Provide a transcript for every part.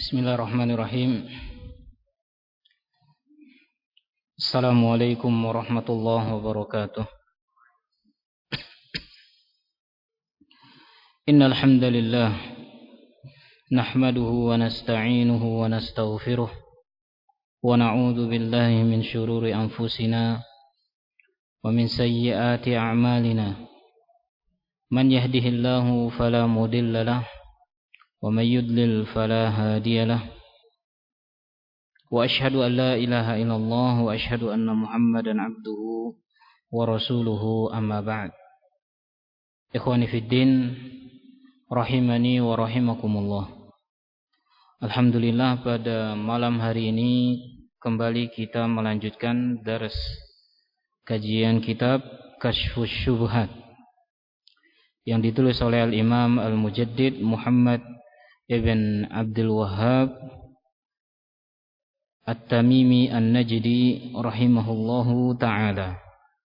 Bismillahirrahmanirrahim. Assalamualaikum warahmatullahi wabarakatuh. Innal hamdalillah nahmaduhu wa nasta'inuhu wa nastaghfiruh wa na'udzu billahi min shururi anfusina wa min sayyiati a'malina. Man yahdihillahu fala mudilla lahu wa may yudlil fala hadiya lahu. Wa asyhadu an la ilaha illallah wa asyhadu anna Muhammadan abduhu wa rasuluhu, amma ba'd. Ikhwani fid din, rahimani wa rahimakumullah. Alhamdulillah, pada malam hari ini kembali kita melanjutkan dars kajian kitab Kashfus Syubhat yang ditulis oleh Al-Imam Al-Mujaddid Muhammad ibn Abdul Wahhab At-Tamimi An-Najdi rahimahullahu ta'ala.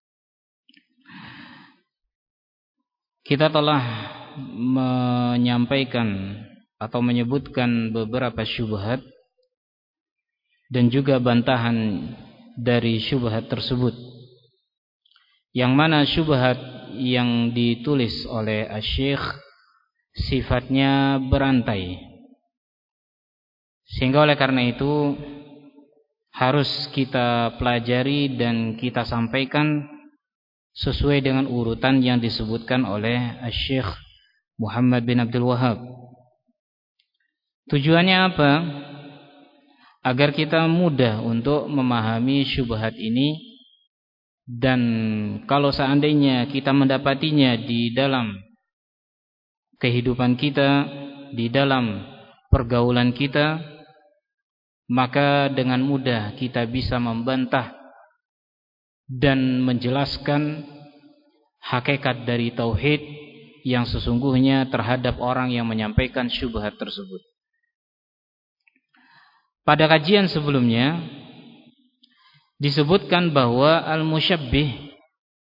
Kita telah menyampaikan atau menyebutkan beberapa syubhat dan juga bantahan dari syubhat tersebut, yang mana syubhat yang ditulis oleh Asy-Syaikh sifatnya berantai, sehingga oleh karena itu harus kita pelajari dan kita sampaikan sesuai dengan urutan yang disebutkan oleh Asy-Syaikh Muhammad bin Abdul Wahhab. Tujuannya apa? Agar kita mudah untuk memahami syubhat ini, dan kalau seandainya kita mendapatinya di dalam kehidupan kita, di dalam pergaulan kita, maka dengan mudah kita bisa membantah dan menjelaskan hakikat dari tauhid yang sesungguhnya terhadap orang yang menyampaikan syubhat tersebut. Pada kajian sebelumnya disebutkan bahwa al-musyabbih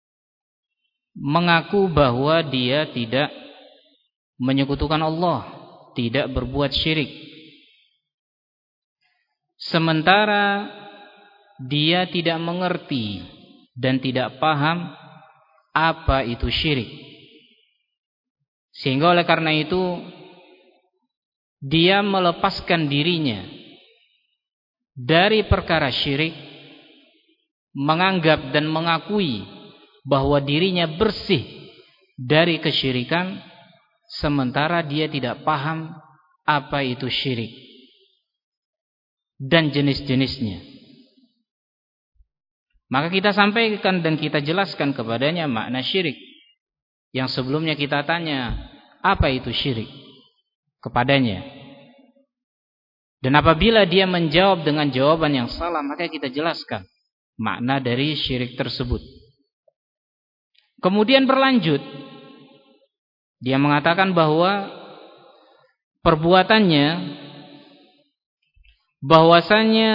mengaku bahwa dia tidak menyekutukan Allah, tidak berbuat syirik, sementara dia tidak mengerti dan tidak paham apa itu syirik. Sehingga oleh karena itu dia melepaskan dirinya dari perkara syirik, menganggap dan mengakui bahwa dirinya bersih dari kesyirikan, sementara dia tidak paham apa itu syirik dan jenis-jenisnya. Maka kita sampaikan dan kita jelaskan kepadanya makna syirik, yang sebelumnya kita tanya apa itu syirik kepadanya. Dan apabila dia menjawab dengan jawaban yang salah, maka kita jelaskan makna dari syirik tersebut. Kemudian berlanjut, dia mengatakan bahwa perbuatannya, bahwasanya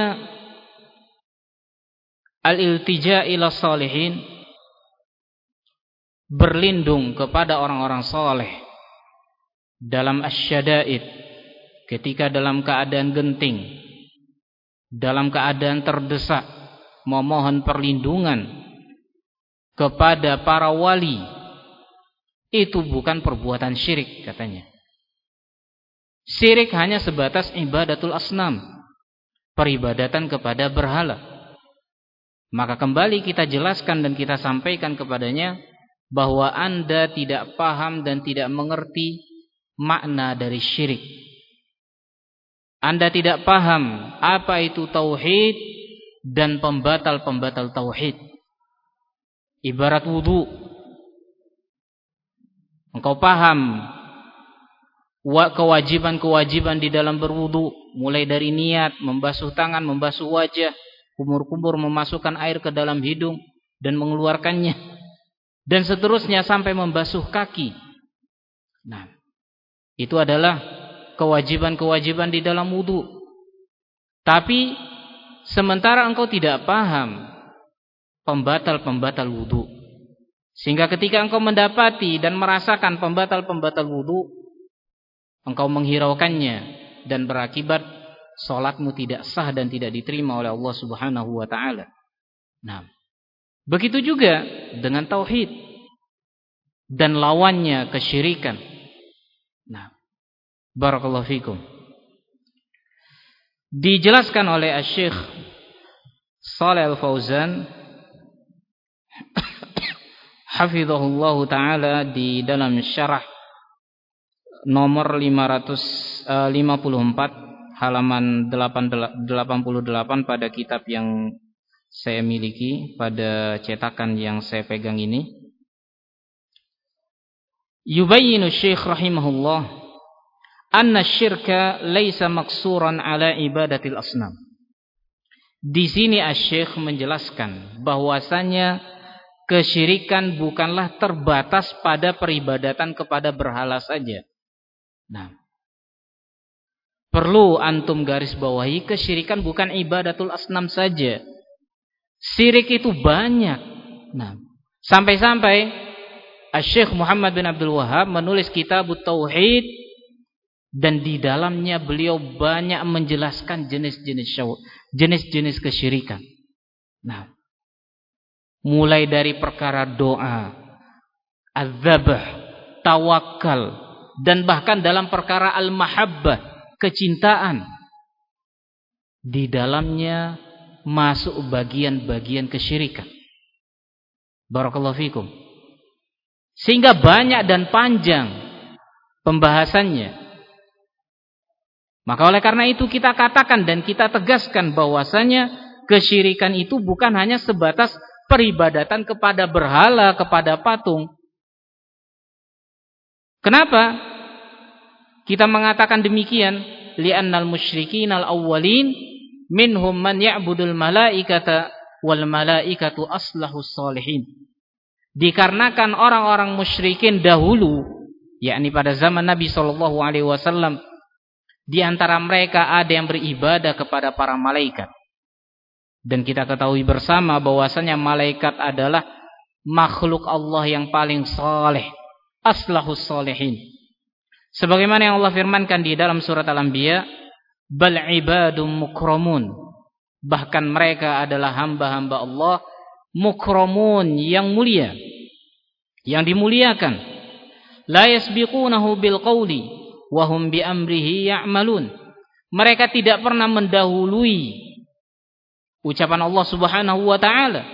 al-iltija ila salihin, berlindung kepada orang-orang saleh dalam asyada'id, ketika dalam keadaan genting, dalam keadaan terdesak, memohon perlindungan kepada para wali, itu bukan perbuatan syirik katanya. Syirik hanya sebatas ibadatul asnam, peribadatan kepada berhala. Maka kembali kita jelaskan dan kita sampaikan kepadanya bahwa Anda tidak paham dan tidak mengerti makna dari syirik. Anda tidak paham apa itu tauhid dan pembatal-pembatal tauhid. Ibarat wudu, engkau paham kewajiban-kewajiban di dalam berwudu, mulai dari niat, membasuh tangan, membasuh wajah, kumur-kumur, memasukkan air ke dalam hidung dan mengeluarkannya, dan seterusnya sampai membasuh kaki. Nah, itu adalah kewajiban-kewajiban di dalam wudu. Tapi sementara engkau tidak paham pembatal-pembatal wudu, sehingga ketika engkau mendapati dan merasakan pembatal-pembatal wudu, engkau menghiraukannya dan berakibat salatmu tidak sah dan tidak diterima oleh Allah Subhanahu wa taala. Nah, begitu juga dengan tauhid dan lawannya kesyirikan. Nah, barakallahu fikum. Dijelaskan oleh Asy-Syaikh Shalih Al-Fauzan hafizahullahu taala di dalam syarah nomor 554 halaman 88 pada kitab yang saya miliki, pada cetakan yang saya pegang ini. Yubayyinu Syekh rahimahullah anna syirka laisa maksuran ala ibadatil asnam. Di sini Asy-Syaikh menjelaskan bahwasanya kesyirikan bukanlah terbatas pada peribadatan kepada berhala saja. Nah, perlu antum garis bawahi, kesyirikan bukan ibadatul asnam saja. Syirik itu banyak. Nah, sampai-sampai Asy-Syaikh Muhammad bin Abdul Wahhab menulis Kitabut Tauhid, dan di dalamnya beliau banyak menjelaskan jenis-jenis kesyirikan. Nah, mulai dari perkara doa, az-zabh, tawakal, dan bahkan dalam perkara al-mahabbah, kecintaan. Di dalamnya masuk bagian-bagian kesyirikan. Barakallahu fikum. Sehingga banyak dan panjang pembahasannya. Maka oleh karena itu kita katakan dan kita tegaskan bahwasanya kesyirikan itu bukan hanya sebatas peribadatan kepada berhala, kepada patung. Kenapa kita mengatakan demikian? Li'annal musyrikinal awwalin minhum man ya'budul malaikata wal malaikatu aslahus sholihin. Dikarenakan orang-orang musyrikin dahulu, yakni pada zaman Nabi SAW, di antara mereka ada yang beribadah kepada para malaikat. Dan kita ketahui bersama bahwasanya malaikat adalah makhluk Allah yang paling saleh, aslahus sholihin. Sebagaimana yang Allah firmankan di dalam surat Al-Anbiya, bal ibadum mukramun. Bahkan mereka adalah hamba-hamba Allah mukramun, yang mulia, yang dimuliakan. La yasbiqunahu bil qawli wahum bi amrihi ya'malun. Mereka tidak pernah mendahului ucapan Allah Subhanahu wa taala,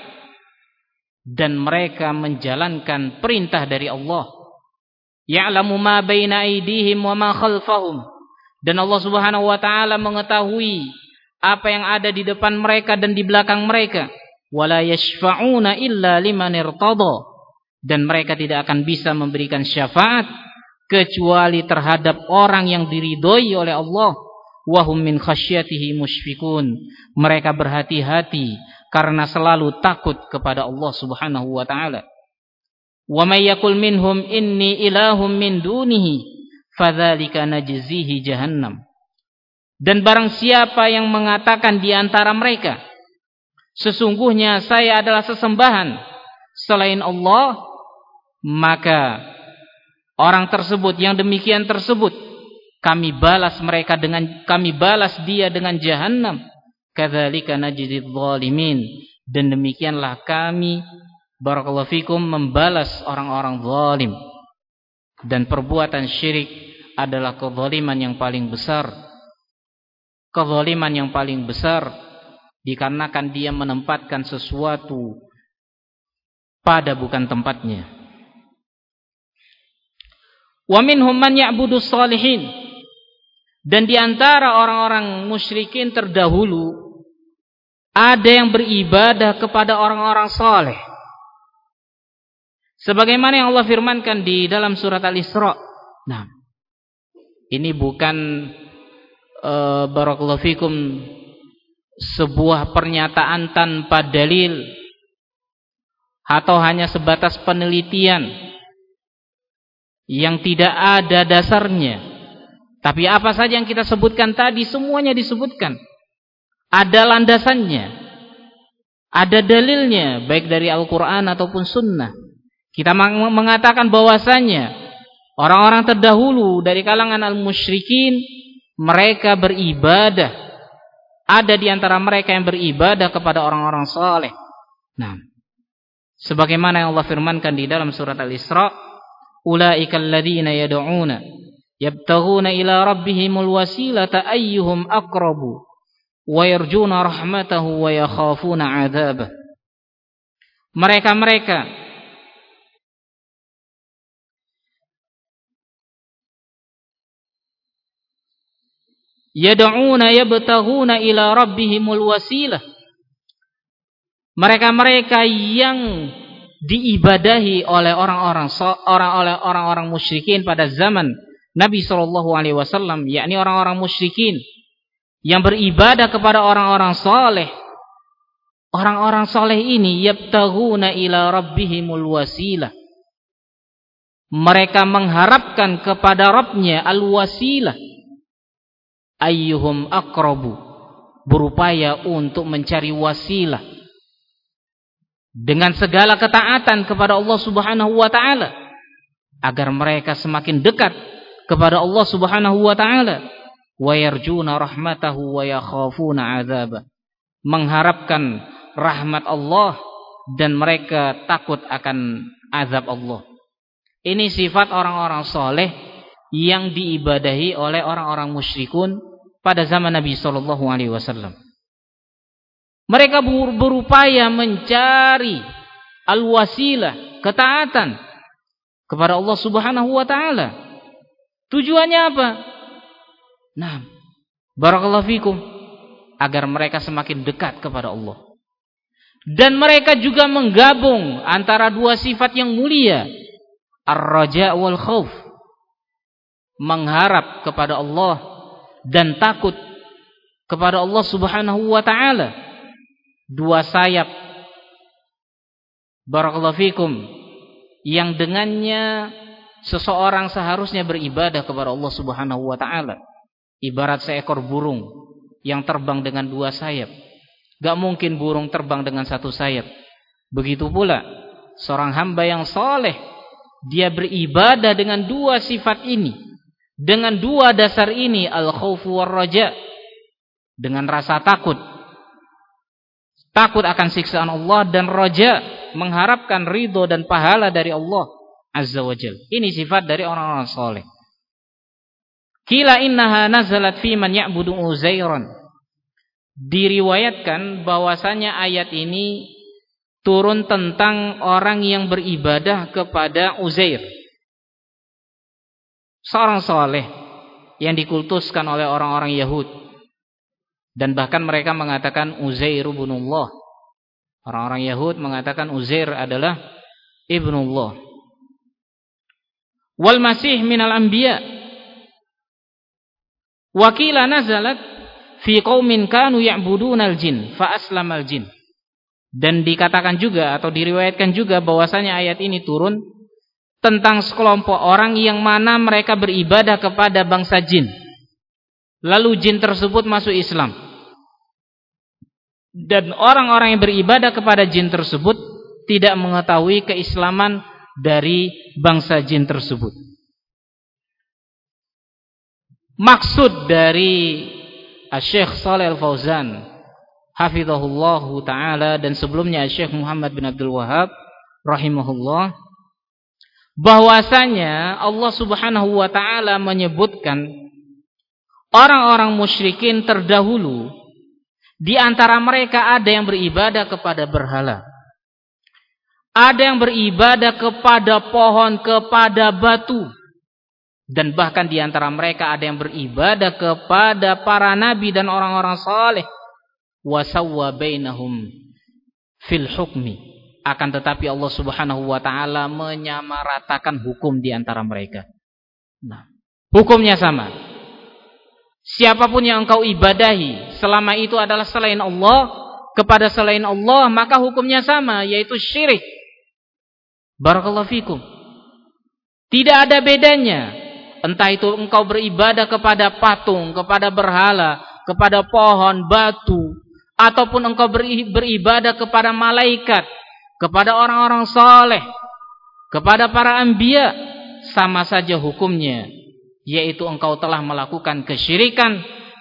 dan mereka menjalankan perintah dari Allah. Ya'lamu ma baina aydihim wa ma khalfahum. Dan Allah Subhanahu wa taala mengetahui apa yang ada di depan mereka dan di belakang mereka. Wala yashfa'una illa liman irtada. Dan mereka tidak akan bisa memberikan syafaat kecuali terhadap orang yang diridhoi oleh Allah. Wahum min khasyatihi musyfikun. Mereka berhati-hati karena selalu takut kepada Allah Subhanahu wa taala. Wa may yaqul minhum inni ilahum min dunihi fadzalika najzihi jahannam. Dan barang siapa yang mengatakan di antara mereka, sesungguhnya saya adalah sesembahan selain Allah, maka orang tersebut, yang demikian tersebut, kami balas dia dengan jahannam. Kadzalika najzidz zalimin. Dan demikianlah kami, barakallahu fikum, membalas orang-orang zalim. Dan perbuatan syirik adalah kezaliman yang paling besar. Kezaliman yang paling besar dikarenakan dia menempatkan sesuatu pada bukan tempatnya. Wa minhum man ya'budus sholihin. Dan di antara orang-orang musyrikin terdahulu ada yang beribadah kepada orang-orang saleh. Sebagaimana yang Allah firmankan di dalam surat Al-Isra. Nah, ini bukan barakallahu fikum sebuah pernyataan tanpa dalil atau hanya sebatas penelitian yang tidak ada dasarnya. Tapi apa saja yang kita sebutkan tadi, semuanya disebutkan. Ada landasannya, ada dalilnya, baik dari Al-Quran ataupun Sunnah. Kita mengatakan bahwasanya orang-orang terdahulu dari kalangan al-musyrikin, mereka beribadah ada di antara mereka yang beribadah kepada orang-orang saleh. Nah, sebagaimana yang Allah firmankan di dalam surat Al-Isra, ulaikal ladzina yad'una yabtaghuna ila rabbihimul wasilata ayyuhum aqrabu wa yarjuna rahmatahu wa yakhafuna 'adzabah. Mereka-mereka yad'una yabtaghuna ila rabbihimul wasilah. Mereka-mereka yang diibadahi oleh orang-orang musyrikin pada zaman Nabi sallallahu alaihi wasallam, yakni orang-orang musyrikin yang beribadah kepada orang-orang saleh. Orang-orang saleh ini yabtaghuna ila rabbihimul wasilah. Mereka mengharapkan kepada Rabbnya al-wasilah. Ayyuhum aqrabu, berupaya untuk mencari wasilah dengan segala ketaatan kepada Allah Subhanahu wa taala agar mereka semakin dekat kepada Allah Subhanahu wa taala. Wa yarjuna rahmatahu wa yakhafuna 'adzabah, mengharapkan rahmat Allah dan mereka takut akan azab Allah. Ini sifat orang-orang soleh yang diibadahi oleh orang-orang musyrikun pada zaman Nabi sallallahu alaihi wasallam. Mereka berupaya mencari al-wasilah, ketaatan kepada Allah Subhanahu wa taala. Tujuannya apa? Nah, barakallahu fikum, agar mereka semakin dekat kepada Allah. Dan mereka juga menggabung antara dua sifat yang mulia, ar-raja wal khauf, mengharap kepada Allah dan takut kepada Allah Subhanahu wa taala. Dua sayap, barakallahu fikum, yang dengannya seseorang seharusnya beribadah kepada Allah Subhanahu wa taala. Ibarat seekor burung yang terbang dengan dua sayap. Gak mungkin burung terbang dengan satu sayap. Begitu pula seorang hamba yang saleh, dia beribadah dengan dua sifat ini, dengan dua dasar ini, al-khaufu war-raja, dengan rasa takut akan siksaan Allah, dan raja, mengharapkan ridho dan pahala dari Allah Azza wa Jalla. Ini sifat dari orang-orang saleh. Qila innaha nazalat fi man ya'budu Uzairan. Diriwayatkan bahwasanya ayat ini turun tentang orang yang beribadah kepada Uzair, seorang saleh yang dikultuskan oleh orang-orang Yahud, dan bahkan mereka mengatakan Uzair ibnullah. Orang-orang Yahud mengatakan Uzair adalah ibnullah. Wal Masih minal anbiya. Wakila nazalat fi qaumin kanu ya'budunal jin fa aslamal jin. Dan dikatakan juga atau diriwayatkan juga bahwasanya ayat ini turun tentang sekelompok orang yang mana mereka beribadah kepada bangsa jin. Lalu jin tersebut masuk Islam. Dan orang-orang yang beribadah kepada jin tersebut tidak mengetahui keislaman dari bangsa jin tersebut. Maksud dari Syekh Shalih Al-Fauzan hafizahullahu ta'ala dan sebelumnya Syekh Muhammad bin Abdul Wahhab rahimahullah, bahwasanya Allah Subhanahu wa ta'ala menyebutkan orang-orang musyrikin terdahulu, di antara mereka ada yang beribadah kepada berhala, ada yang beribadah kepada pohon, kepada batu, dan bahkan di antara mereka ada yang beribadah kepada para nabi dan orang-orang saleh. Wasawwa bainahum fil hukmi. Akan tetapi Allah Subhanahu wa ta'ala menyamaratakan hukum di antara mereka. Nah, hukumnya sama. Siapapun yang engkau ibadahi selama itu adalah selain Allah, kepada selain Allah, maka hukumnya sama, yaitu syirik. Barakallahu fikum. Tidak ada bedanya. Entah itu engkau beribadah kepada patung, kepada berhala, kepada pohon, batu, ataupun engkau beribadah kepada malaikat, kepada orang-orang saleh, kepada para anbiya, sama saja hukumnya, yaitu engkau telah melakukan kesyirikan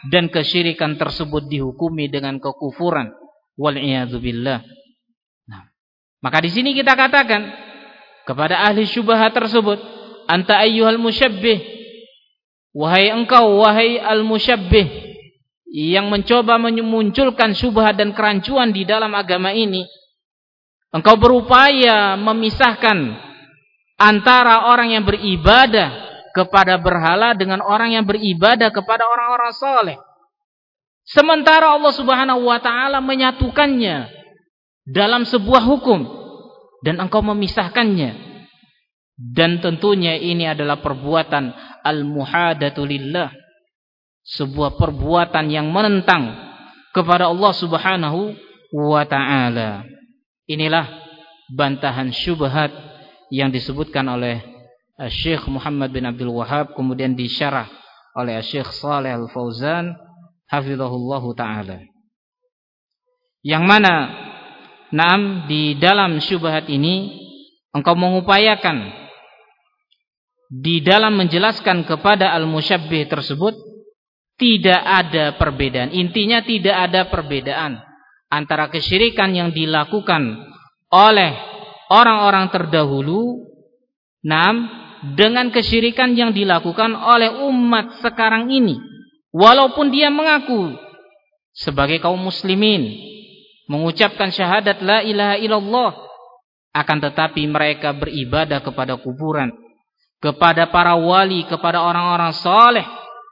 dan kesyirikan tersebut dihukumi dengan kekufuran. Wal'iyadzubillah. Nah, maka di sini kita katakan kepada ahli syubhat tersebut, anta ayyuhal musyabbih, wahai engkau, wahai al-musyabbih, yang mencoba memunculkan syubhat dan kerancuan di dalam agama ini. Engkau berupaya memisahkan antara orang yang beribadah kepada berhala dengan orang yang beribadah kepada orang-orang saleh. Sementara Allah Subhanahu wa taala menyatukannya dalam sebuah hukum dan engkau memisahkannya. Dan tentunya ini adalah perbuatan al-muhadatu lillah, sebuah perbuatan yang menentang kepada Allah Subhanahu wa taala. Inilah bantahan syubhat yang disebutkan oleh Syekh Muhammad bin Abdul Wahhab, kemudian disyarah oleh Syekh Shalih Al-Fauzan hafizahullahu taala. Yang mana di dalam syubhat ini engkau mengupayakan di dalam menjelaskan kepada al-musyabbih tersebut tidak ada perbedaan. Intinya tidak ada perbedaan antara kesyirikan yang dilakukan oleh orang-orang terdahulu dengan kesyirikan yang dilakukan oleh umat sekarang ini. Walaupun dia mengaku sebagai kaum muslimin, mengucapkan syahadat la ilaha illallah, akan tetapi mereka beribadah kepada kuburan, kepada para wali, kepada orang-orang saleh.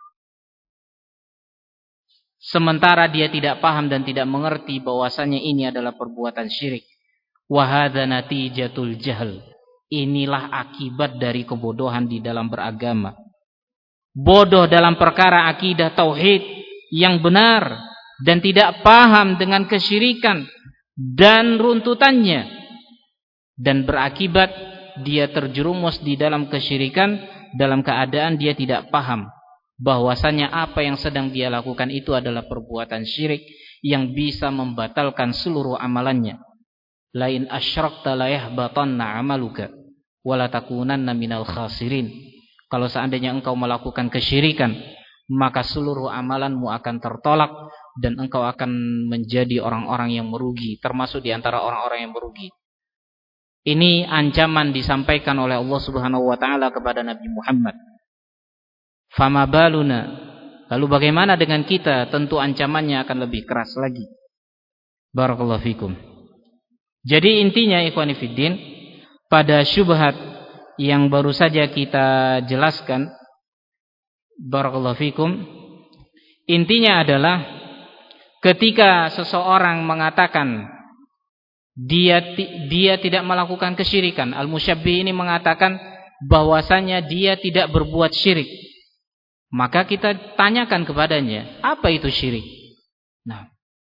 Sementara dia tidak paham dan tidak mengerti bahwasanya ini adalah perbuatan syirik. Wa hadza natijatul jahl. Inilah akibat dari kebodohan di dalam beragama. Bodoh dalam perkara akidah tauhid yang benar dan tidak paham dengan kesyirikan dan runtutannya, dan berakibat dia terjerumus di dalam kesyirikan dalam keadaan dia tidak paham bahwasanya apa yang sedang dia lakukan itu adalah perbuatan syirik yang bisa membatalkan seluruh amalannya. Lain asyrakta la yahbatanna amaluka wala takunanna minal khasirin. Kalau seandainya engkau melakukan kesyirikan, maka seluruh amalanmu akan tertolak dan engkau akan menjadi orang-orang yang merugi, termasuk di antara orang-orang yang merugi. Ini ancaman disampaikan oleh Allah Subhanahu wa taala kepada Nabi Muhammad. Fama baluna, lalu bagaimana dengan kita? Tentu ancamannya akan lebih keras lagi. Barakallahu fikum. Jadi intinya ikhwani fiddin, pada syubhat yang baru saja kita jelaskan, barakallahu fikum, intinya adalah ketika seseorang mengatakan dia tidak melakukan kesyirikan, al-musyabbih ini mengatakan bahwasanya dia tidak berbuat syirik, maka kita tanyakan kepadanya, apa itu syirik? Nah,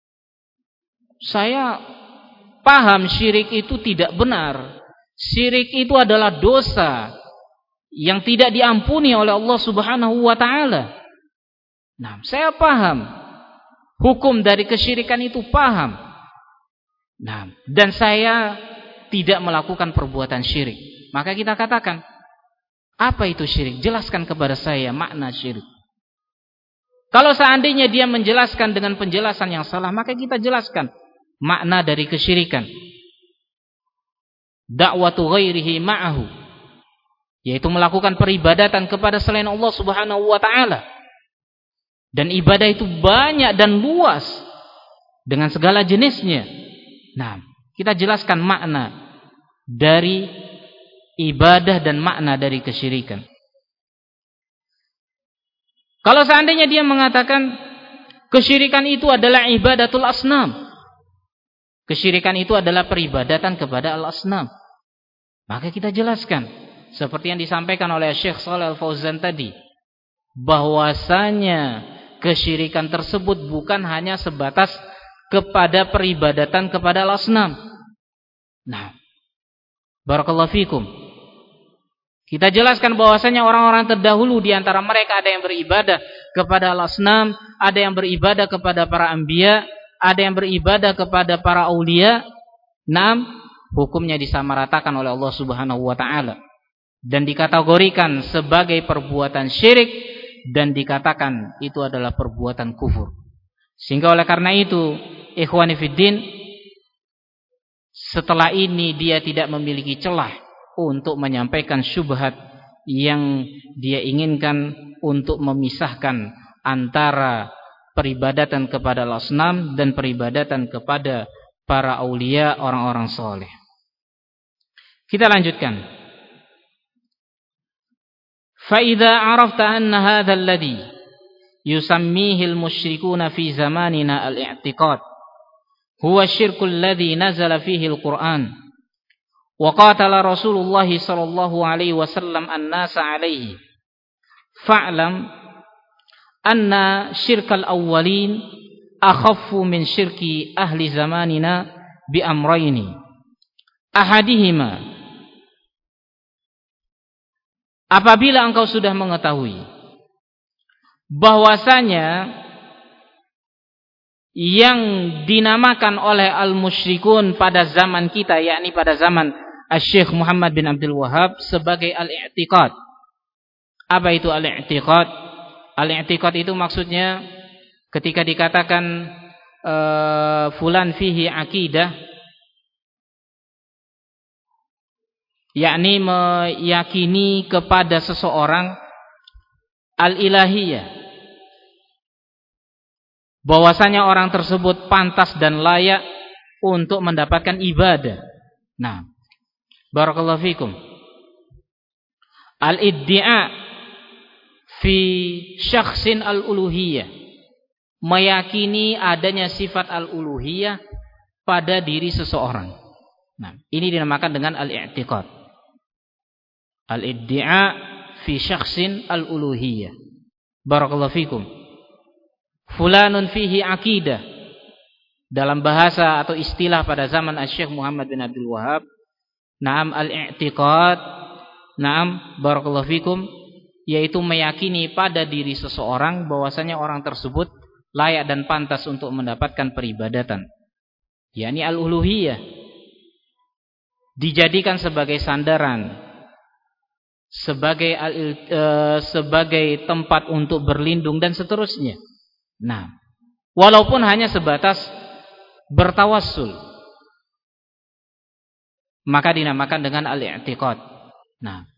saya paham syirik itu tidak benar. Syirik itu adalah dosa yang tidak diampuni oleh Allah Subhanahu wa taala. Nah, saya paham hukum dari kesyirikan itu, paham. Nah, dan saya tidak melakukan perbuatan syirik. Maka kita katakan, apa itu syirik? Jelaskan kepada saya makna syirik. Kalau seandainya dia menjelaskan dengan penjelasan yang salah, maka kita jelaskan makna dari kesyirikan. Da'watu ghairihi ma'ahu, yaitu melakukan peribadatan kepada selain Allah Subhanahu wa taala. Dan ibadah itu banyak dan luas dengan segala jenisnya. Nah, kita jelaskan makna dari ibadah dan makna dari kesyirikan. Kalau seandainya dia mengatakan kesyirikan itu adalah ibadatul asnam, kesyirikan itu adalah peribadatan kepada al-asnam, maka kita jelaskan seperti yang disampaikan oleh Syekh Shalih Al-Fauzan tadi, bahwasanya kesyirikan tersebut bukan hanya sebatas kepada peribadatan kepada al-asnam. Nah, barakallahu fikum, kita jelaskan bahwasanya orang-orang terdahulu di antara mereka ada yang beribadah kepada al-asnam, ada yang beribadah kepada para anbiya, ada yang beribadah kepada para aulia. Hukumnya disamaratakan oleh Allah Subhanahu wa taala dan dikategorikan sebagai perbuatan syirik dan dikatakan itu adalah perbuatan kufur. Sehingga oleh karena itu, ikhwani fiddin, setelah ini dia tidak memiliki celah untuk menyampaikan syubhat yang dia inginkan untuk memisahkan antara peribadatan kepada al-asnam dan peribadatan kepada para aulia, orang-orang soleh. Kita lanjutkan. فَإِذَا عَرَفْتَ أَنَّ هَذَا الَّذِي يُسَمِّيهِ الْمُشْرِكُونَ فِي زَمَانِنَا الْاعْتِقَادِ هُوَ الشِّرْكُ الَّذِي نَزَلَ فِيهِ الْقُرْآنُ وَقَاتَلَ رَسُولُ اللَّهِ صَلَّى اللَّهُ عَلَيْهِ وَسَلَّمَ النَّاسَ عَلَيْهِ فَاعْلَمْ أَنَّ شِرْكَ الْأَوَّلِينَ أَخَفُّ مِنْ شِرْكِ أَهْلِ زَمَانِنَا بِأَمْرَيْنِ أَحَدِهِمَا. Apabila engkau sudah mengetahui bahwasanya yang dinamakan oleh al-musyrikun pada zaman kita, yakni pada zaman Syekh Muhammad bin Abdul Wahhab, sebagai al-i'tiqad. Apa itu al-i'tiqad? Al-i'tiqad itu maksudnya ketika dikatakan fulan fihi akidah, yakni meyakini kepada seseorang al-ilahiyah, bahwasanya orang tersebut pantas dan layak untuk mendapatkan ibadah. Nah, barakallahu fikum. Al-iddia' fi syakhsin al-uluhiyah, meyakini adanya sifat al-uluhiyah pada diri seseorang. Nah, ini dinamakan dengan al-i'tiqad. Al-iddia' fi syakhsin al-uluhiyah. Barakallahu fikum. Fulanun fihi akidah. Dalam bahasa atau istilah pada zaman Syekh Muhammad bin Abdul Wahhab, na'am al-i'tiqad, na'am barakallahu fikum, yaitu meyakini pada diri seseorang bahwasanya orang tersebut layak dan pantas untuk mendapatkan peribadatan, yakni al-uluhiyah, dijadikan sebagai sandaran, sebagai tempat untuk berlindung dan seterusnya. Nah, walaupun hanya sebatas bertawassul, maka dinamakan dengan al-i'tiqad. Nah,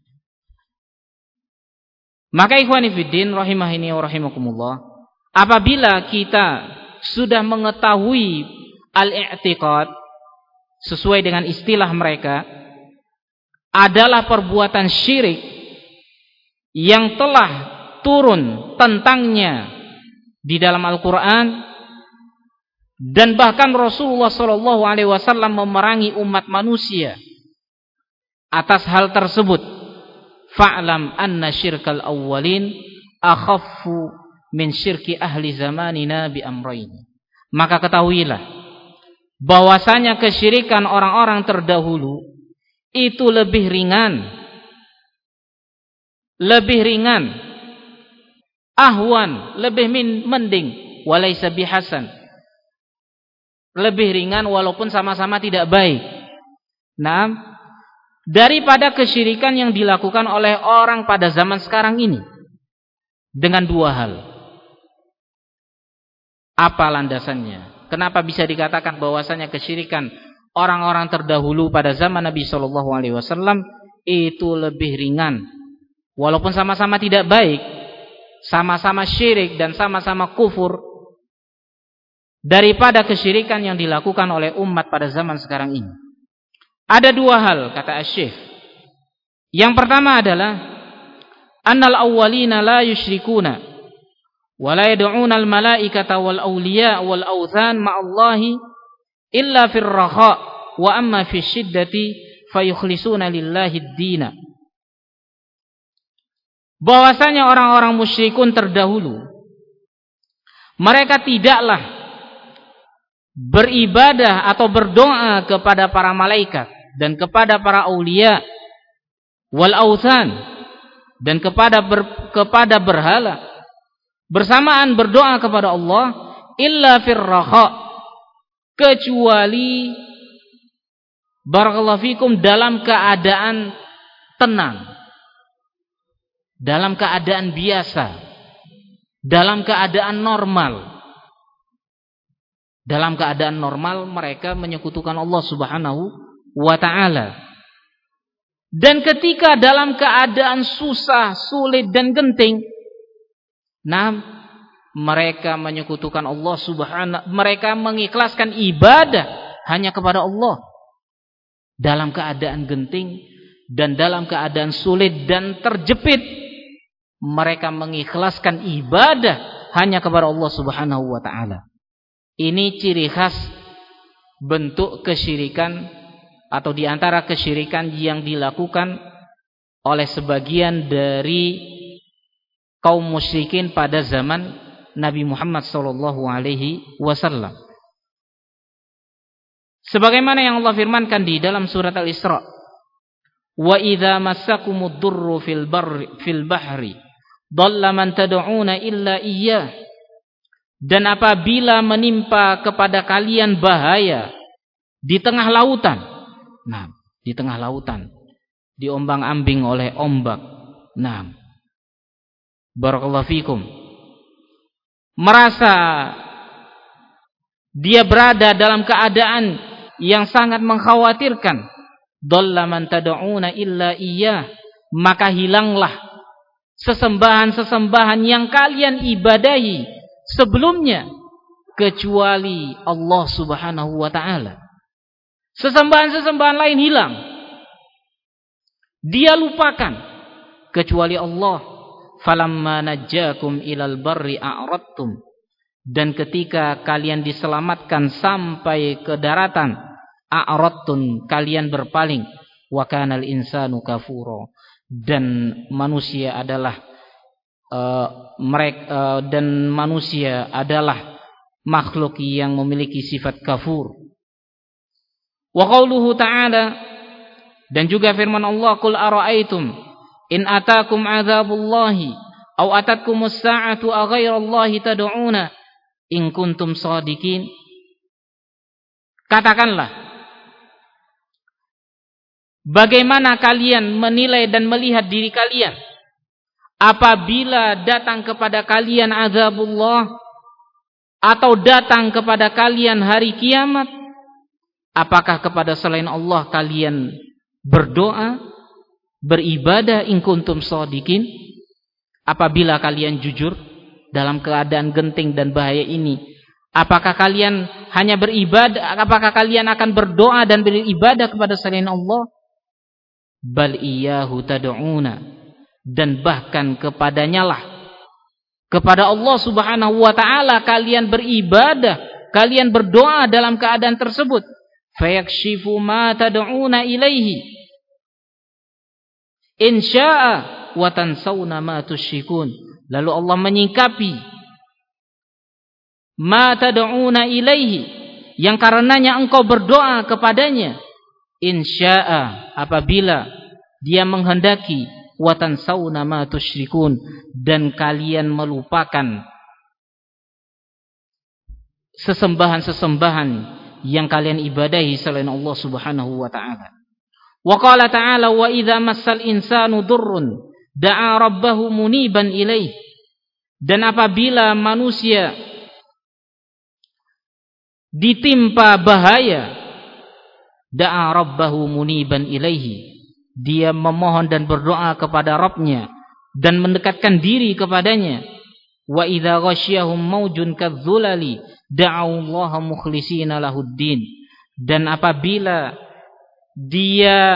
maka ikhwani fiddin rahimahini wa rahimakumullah, apabila kita sudah mengetahui al-i'tiqad sesuai dengan istilah mereka adalah perbuatan syirik yang telah turun tentangnya di dalam Al-Quran, dan bahkan Rasulullah SAW memerangi umat manusia atas hal tersebut. Fa'lam anna syirkal awwalin akhaffu min syirki ahli zamanina bi amrayn. Maka ketahuilah bahwasanya kesyirikan orang-orang terdahulu itu lebih ringan, ahwan, lebih mending, walaysa bihasan, lebih ringan walaupun sama-sama tidak baik. Nah, daripada kesyirikan yang dilakukan oleh orang pada zaman sekarang ini, dengan dua hal. Apa landasannya? Kenapa bisa dikatakan bahwasanya kesyirikan orang-orang terdahulu pada zaman Nabi SAW itu lebih ringan, walaupun sama-sama tidak baik, sama-sama syirik dan sama-sama kufur, daripada kesyirikan yang dilakukan oleh umat pada zaman sekarang ini? Ada dua hal, kata Asy-Syaikh. Yang pertama adalah annal awwalina la yusyrikuna wa la yad'una al malaikata wal awliya wal awthan ma'allahi illa fir raha wa amma fi syiddati fayukhlisuna lillahi ad-dina. Bahwasanya orang-orang musyrikun terdahulu, mereka tidaklah beribadah atau berdoa kepada para malaikat dan kepada para aulia wal authan dan kepada berhala, bersamaan berdoa kepada Allah, illa fir raha, kecuali barakallahu fikum dalam keadaan tenang, dalam keadaan biasa, dalam keadaan normal. Dalam keadaan normal mereka menyekutukan Allah Subhanahu wa ta'ala. Dan ketika dalam keadaan susah, sulit dan genting, mereka menyekutukan Allah Subhanahu, mereka mengikhlaskan ibadah hanya kepada Allah. Dalam keadaan genting dan dalam keadaan sulit dan terjepit, mereka mengikhlaskan ibadah hanya kepada Allah Subhanahu wa ta'ala. Ini ciri khas bentuk kesyirikan atau diantara kesyirikan yang dilakukan oleh sebagian dari kaum musyrikin pada zaman Nabi Muhammad SAW. Sebagaimana yang Allah firmankan di dalam surat Al-Isra, wa idza massakumud durru fil bahri dhalla man tad'una illa iyyah. Dan apabila menimpa kepada kalian bahaya di tengah lautan, di tengah lautan, diombang-ambing oleh ombak, barakallahu fikum, merasa dia berada dalam keadaan yang sangat mengkhawatirkan, dhalla man tad'una illa iyyah, maka hilanglah sesembahan-sesembahan yang kalian ibadahi sebelumnya kecuali Allah Subhanahu wa ta'ala. Sesembahan-sesembahan lain hilang, dia lupakan, kecuali Allah. Falamma najjakum ilal barri a'radtum. Dan ketika kalian diselamatkan sampai ke daratan, a'radtum, kalian berpaling. Wa kanal insanu kafura. Dan manusia adalah manusia adalah makhluk yang memiliki sifat kafur. Wa qauluhu ta'ala, dan juga firman Allah, qul ara'aitum in atakum adzabullahi aw atatkumus sa'atu aghairallahi tad'una in kuntum shadiqin. Katakanlah, bagaimana kalian menilai dan melihat diri kalian apabila datang kepada kalian azabullah atau datang kepada kalian hari kiamat? Apakah kepada selain Allah kalian berdoa, beribadah, in kuntum shadiqin? Apabila kalian jujur dalam keadaan genting dan bahaya ini, apakah kalian hanya beribadah, apakah kalian akan berdoa dan beribadah kepada selain Allah? Bal iyyahu tad'una, dan bahkan kepadanya lah, kepada Allah Subhanahu wa ta'ala kalian beribadah, kalian berdoa dalam keadaan tersebut. Fayakshifu ma tad'una ilaihi in syaa wa tansawna ma tusyrikun. Lalu Allah menyingkapi ma tad'una ilaihi, yang karenanya engkau berdoa kepadanya, in syaa, apabila dia menghendaki, wa tansawna ma tusyrikun, dan kalian melupakan sesembahan-sesembahan yang kalian ibadahi selain Allah Subhanahu wa ta'ala. Wa qala ta'ala, wa idza massal insanu durrun da'a rabbahu muniban ilaih. Dan apabila manusia ditimpa bahaya, da'a rabbahu muniban ilaihi, dia memohon dan berdoa kepada Rabbnya dan mendekatkan diri kepadanya. Wa idza ghasyahum maujun kadzulali da'allaha mukhlishina lahuddin. Dan apabila dia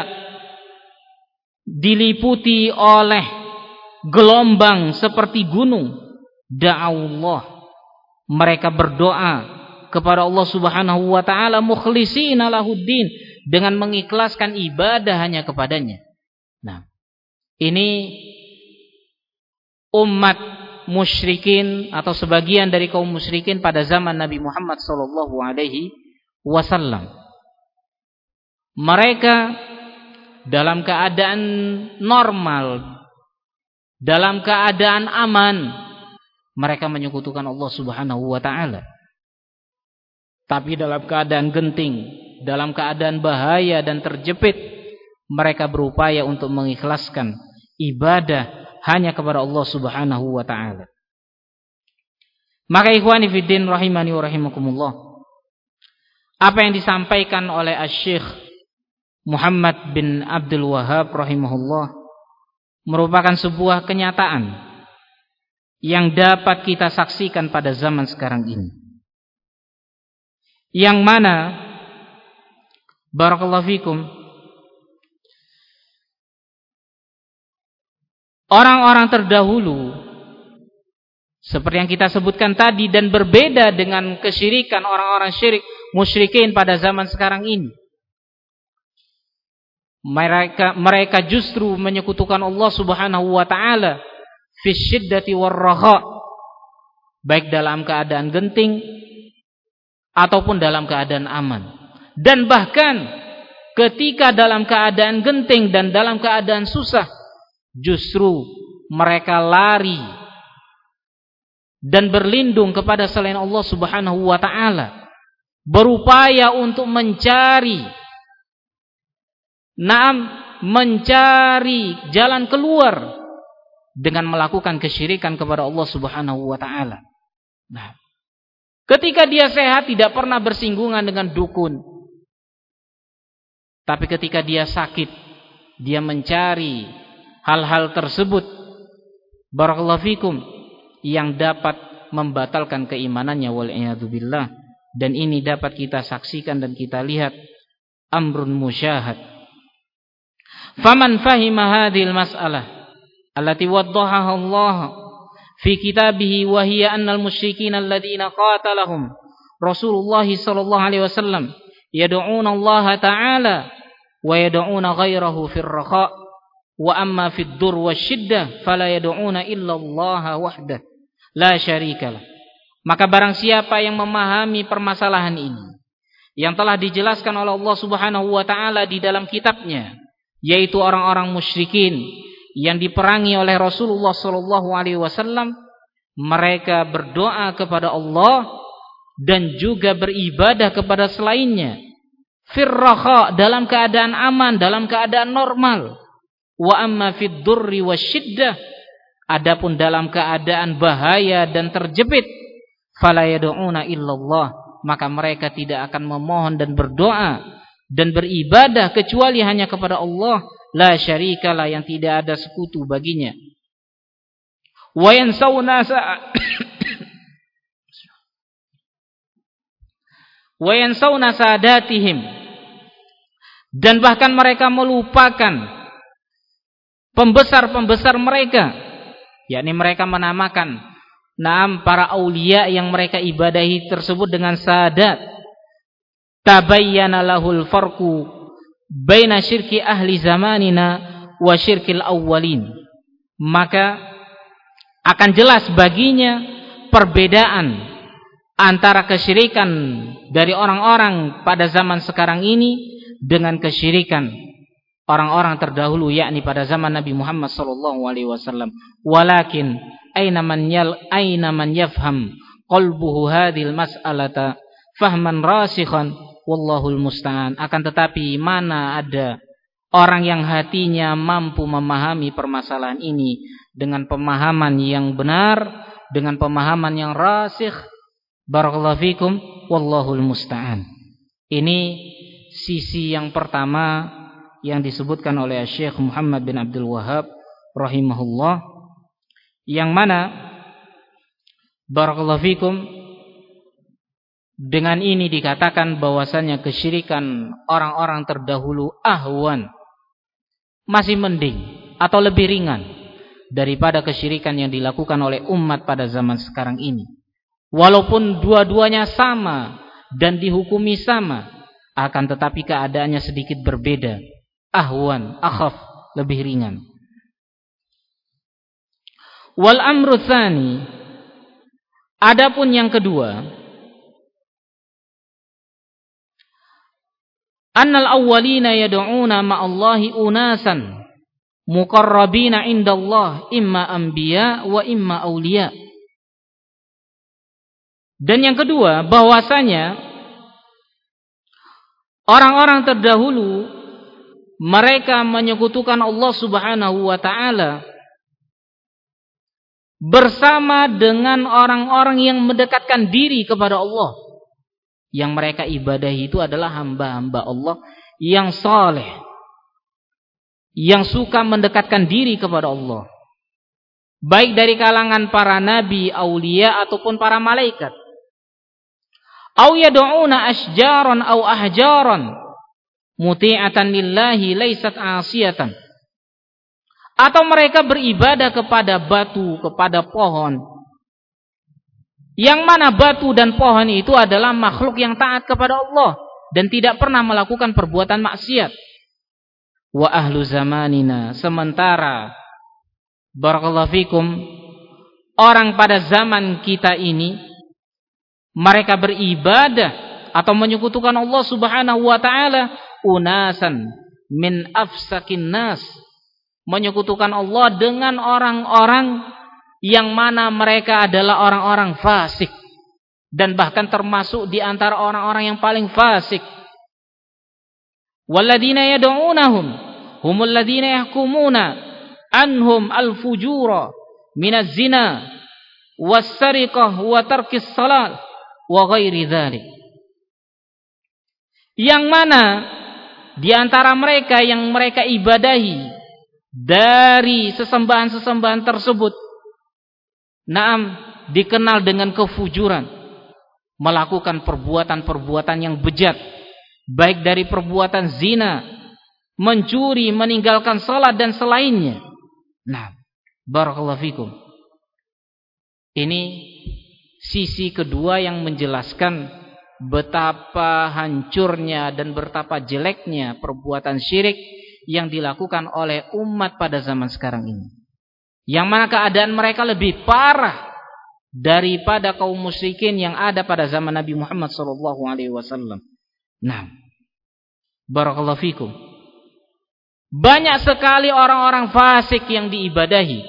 diliputi oleh gelombang seperti gunung, da'allah, mereka berdoa kepada Allah Subhanahu wa ta'ala, mukhlishina lahuddin, dengan mengikhlaskan ibadah hanya kepadanya. Ini umat musyrikin atau sebagian dari kaum musyrikin pada zaman Nabi Muhammad SAW. Mereka dalam keadaan normal, dalam keadaan aman, mereka menyekutukan Allah Subhanahu wa ta'ala. Tapi dalam keadaan genting, dalam keadaan bahaya dan terjepit, mereka berupaya untuk mengikhlaskan ibadah hanya kepada Allah Subhanahu wa ta'ala. Maka ikhwani fiddin rahimani wa rahimakumullah, apa yang disampaikan oleh Asy-Syaikh Muhammad bin Abdul Wahhab rahimahullah merupakan sebuah kenyataan yang dapat kita saksikan pada zaman sekarang ini, yang mana barakallahu fikum orang-orang terdahulu seperti yang kita sebutkan tadi, dan berbeda dengan kesyirikan orang-orang syirik musyrikin pada zaman sekarang ini. Mereka justru menyekutukan Allah Subhanahu wa taala fi syiddati war raha, baik dalam keadaan genting ataupun dalam keadaan aman. Dan bahkan ketika dalam keadaan genting dan dalam keadaan susah, justru mereka lari dan berlindung kepada selain Allah Subhanahu wa taala, berupaya untuk mencari jalan keluar dengan melakukan kesyirikan kepada Allah Subhanahu wa taala. Nah, ketika dia sehat tidak pernah bersinggungan dengan dukun. Tapi ketika dia sakit, dia mencari hal-hal tersebut, barakallahu fikum, yang dapat membatalkan keimanannya, wal iyadu billah. Dan ini dapat kita saksikan dan kita lihat, amrun musyahad. Faman fahima hadhil mas'alah allati waddahaha Allah fi kitabih, wa hiya annal musyrikin alladziina qatalahum Rasulullah sallallahu alaihi wasallam yad'una Allah ta'ala wa yad'una ghairahu fir raqa, wa amma fid dur wasyiddah fala yad'una illa Allah wahdah la syarikalah. Maka barang siapa yang memahami permasalahan ini yang telah dijelaskan oleh Allah Subhanahu wa taala di dalam kitabnya, yaitu orang-orang musyrikin yang diperangi oleh Rasulullah sallallahu alaihi wasallam, mereka berdoa kepada Allah dan juga beribadah kepada selainnya, firraha, dalam keadaan aman, dalam keadaan normal, wa amma fid durri wasyiddah, adapun dalam keadaan bahaya dan terjepit, fala yad'una illallah, maka mereka tidak akan memohon dan berdoa dan beribadah kecuali hanya kepada Allah, la syarikalah, yang tidak ada sekutu baginya. Wa yansawna sadatihim, dan bahkan mereka melupakan pembesar-pembesar mereka, yakni mereka menamakan para aulia yang mereka ibadahi tersebut dengan sadat. Tabayyana lahul farqu baina syirki ahli zamanina wa syirkil awwalin, maka akan jelas baginya perbedaan antara kesyirikan dari orang-orang pada zaman sekarang ini dengan kesyirikan orang-orang terdahulu, yakni pada zaman Nabi Muhammad sallallahu alaihi wasallam. Walakin aina man yafham qalbuhu hadhil mas'alata fahman rasikhan wallahul musta'an. Akan tetapi mana ada orang yang hatinya mampu memahami permasalahan ini dengan pemahaman yang benar, dengan pemahaman yang rasikh, barakallahu fikum, wallahul musta'an. Ini sisi yang pertama yang disebutkan oleh Syekh Muhammad bin Abdul Wahhab rahimahullah, yang mana barakallahu fikum, dengan ini dikatakan bahwasannya kesyirikan orang-orang terdahulu ahwan, masih mending atau lebih ringan daripada kesyirikan yang dilakukan oleh umat pada zaman sekarang ini. Walaupun dua-duanya sama dan dihukumi sama, akan tetapi keadaannya sedikit berbeda. Ahwan, akhaf, lebih ringan. Wal amru tsani, adapun yang kedua, annal awwalina yad'una ma'allahi unasan muqarrabina indallah, imma anbiya wa imma auliya. Dan yang kedua, bahwasanya orang-orang terdahulu mereka menyekutukan Allah Subhanahu wa taala bersama dengan orang-orang yang mendekatkan diri kepada Allah. Yang mereka ibadahi itu adalah hamba-hamba Allah yang saleh, yang suka mendekatkan diri kepada Allah, baik dari kalangan para nabi, aulia ataupun para malaikat. Au yad'una asjaran au ahjaran muti'atan lillahi laysat 'asiyatan. Atau mereka beribadah kepada batu, kepada pohon, yang mana batu dan pohon itu adalah makhluk yang taat kepada Allah dan tidak pernah melakukan perbuatan maksiat. Wa ahlu zamanina, sementara barakallahu fikum, orang pada zaman kita ini mereka beribadah atau menyekutukan Allah Subhanahu wa taala unasan min afsakin nas, menyekutukan Allah dengan orang-orang yang mana mereka adalah orang-orang fasik, dan bahkan termasuk di antara orang-orang yang paling fasik. Walladzina yad'unahum humul ladzina yahkumuna anhum al-fujura minaz zina was-sariqah wa tarkis salat wa ghairi dzalik. Yang mana di antara mereka yang mereka ibadahi dari sesembahan-sesembahan tersebut, naam, dikenal dengan kefujuran, melakukan perbuatan-perbuatan yang bejat, baik dari perbuatan zina, mencuri, meninggalkan salat dan selainnya. Nah, barakallahu fikum. Ini sisi kedua yang menjelaskan betapa hancurnya dan betapa jeleknya perbuatan syirik yang dilakukan oleh umat pada zaman sekarang ini, yang mana keadaan mereka lebih parah daripada kaum musyrikin yang ada pada zaman Nabi Muhammad SAW. Nah, barakallahu fikum, banyak sekali orang-orang fasik yang diibadahi.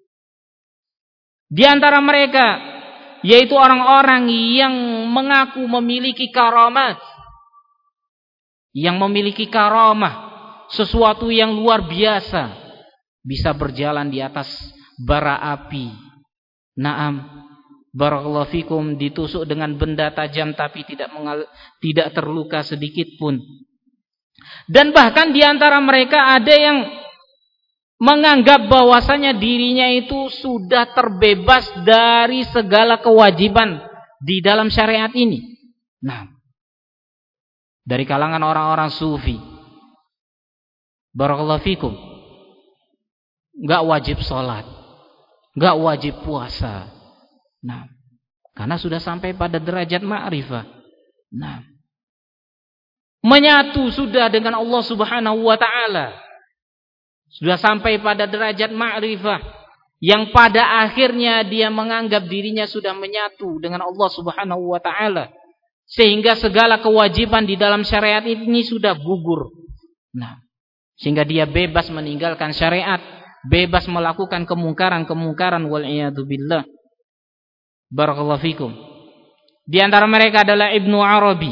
Di antara mereka yaitu orang-orang yang mengaku memiliki karamat, yang memiliki karamah, sesuatu yang luar biasa, bisa berjalan di atas bara api. Naam, barakallahu fikum, ditusuk dengan benda tajam tapi tidak terluka sedikit pun. Dan bahkan di antara mereka ada yang menganggap bahwasanya dirinya itu sudah terbebas dari segala kewajiban di dalam syariat ini. Nah, dari kalangan orang-orang sufi, barakallahu fikum, enggak wajib sholat, enggak wajib puasa. Nah, karena sudah sampai pada derajat ma'rifah. Nah, menyatu sudah dengan Allah Subhanahu wa taala. Sudah sampai pada derajat ma'rifah yang pada akhirnya dia menganggap dirinya sudah menyatu dengan Allah Subhanahu wa taala, sehingga segala kewajiban di dalam syariat ini sudah gugur. Nah, sehingga dia bebas meninggalkan syariat, bebas melakukan kemungkaran-kemungkaran, wal iyadu billah. Barakallahu fikum. Di antara mereka adalah Ibnu Arabi,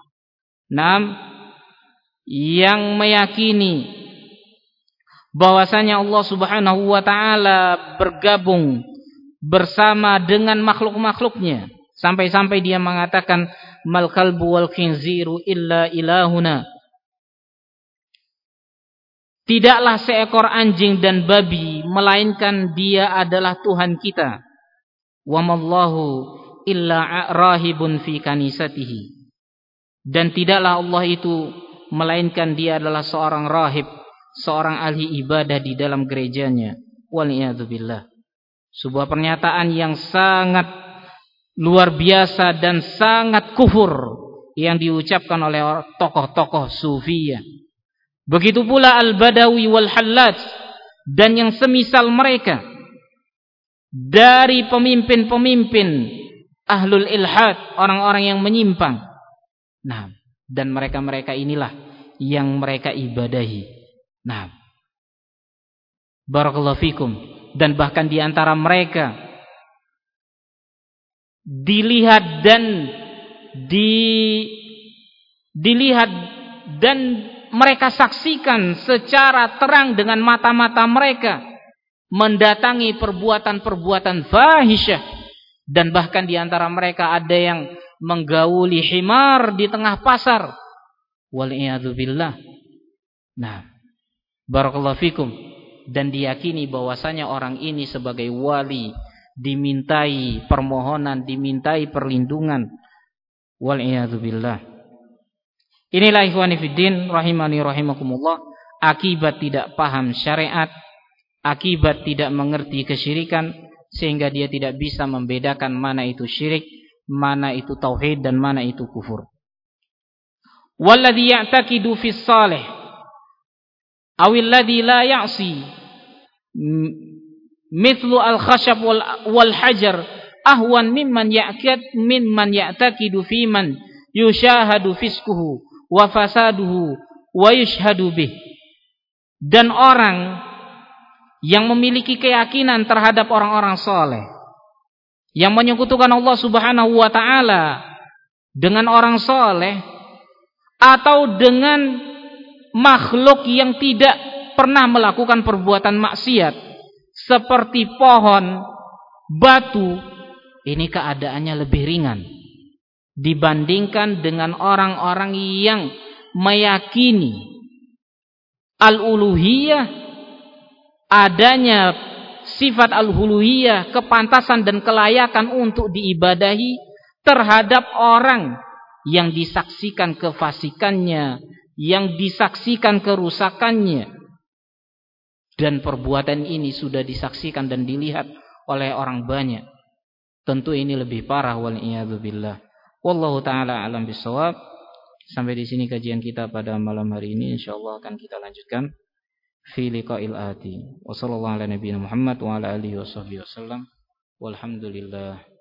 yang meyakini bahwasanya Allah Subhanahu wa taala bergabung bersama dengan makhluk-makhluknya, sampai-sampai dia mengatakan mal kalbu wal khinziru illa ilahuna. Tidaklah seekor anjing dan babi melainkan dia adalah Tuhan kita. Wa mallahu illa rahibun fi kanisatihi. Dan tidaklah Allah itu melainkan dia adalah seorang rahib, seorang ahli ibadah di dalam gerejanya. Waliyadzubillah. Sebuah pernyataan yang sangat luar biasa dan sangat kufur yang diucapkan oleh tokoh-tokoh sufiyah. Begitu pula Al-Badawi wal Hallaj dan yang semisal mereka dari pemimpin-pemimpin ahlul ilhad, orang-orang yang menyimpang. Nah, dan mereka-mereka inilah yang mereka ibadahi. Nah, barakallahu fikum. Dan bahkan di antara mereka dilihat dan mereka saksikan secara terang dengan mata-mata mereka mendatangi perbuatan-perbuatan fahisyah, dan bahkan di antara mereka ada yang menggauli himar di tengah pasar. Wal'iyadzubillah. Nah, barakallahu fikum. Dan diyakini bahwasanya orang ini sebagai wali, dimintai permohonan, dimintai perlindungan. Wal'iyadzubillah. Inilah ikhwani fiddin rahimani rahimakumullah, akibat tidak paham syariat, akibat tidak mengerti kesyirikan, sehingga dia tidak bisa membedakan mana itu syirik, mana itu tauhid, dan mana itu kufur. Walladhi ya'taqidu fis salih awil ladhi la ya'si mithlu al-khashab wal hajar ahwan mimman ya'taqidu fi man yushahadu fiskuhu wa fasaduhu wa yushhadu bih. Dan orang yang memiliki keyakinan terhadap orang-orang soleh, yang menyekutukan Allah Subhanahu wa ta'ala dengan orang soleh, atau dengan makhluk yang tidak pernah melakukan perbuatan maksiat, seperti pohon, batu, ini keadaannya lebih ringan dibandingkan dengan orang-orang yang meyakini al-uluhiyah, adanya sifat al-uluhiyah, kepantasan dan kelayakan untuk diibadahi terhadap orang yang disaksikan kefasikannya, yang disaksikan kerusakannya, dan perbuatan ini sudah disaksikan dan dilihat oleh orang banyak. Tentu ini lebih parah, wal'iyadzubillah. Wallahu ta'ala alam bisawab. Sampai di sini kajian kita pada malam hari ini. Insyaallah akan kita lanjutkan fi liqa'il ati. Wassallallahu ala nabiyina Muhammad wa ala alihi washabbihi wasallam. Walhamdulillah.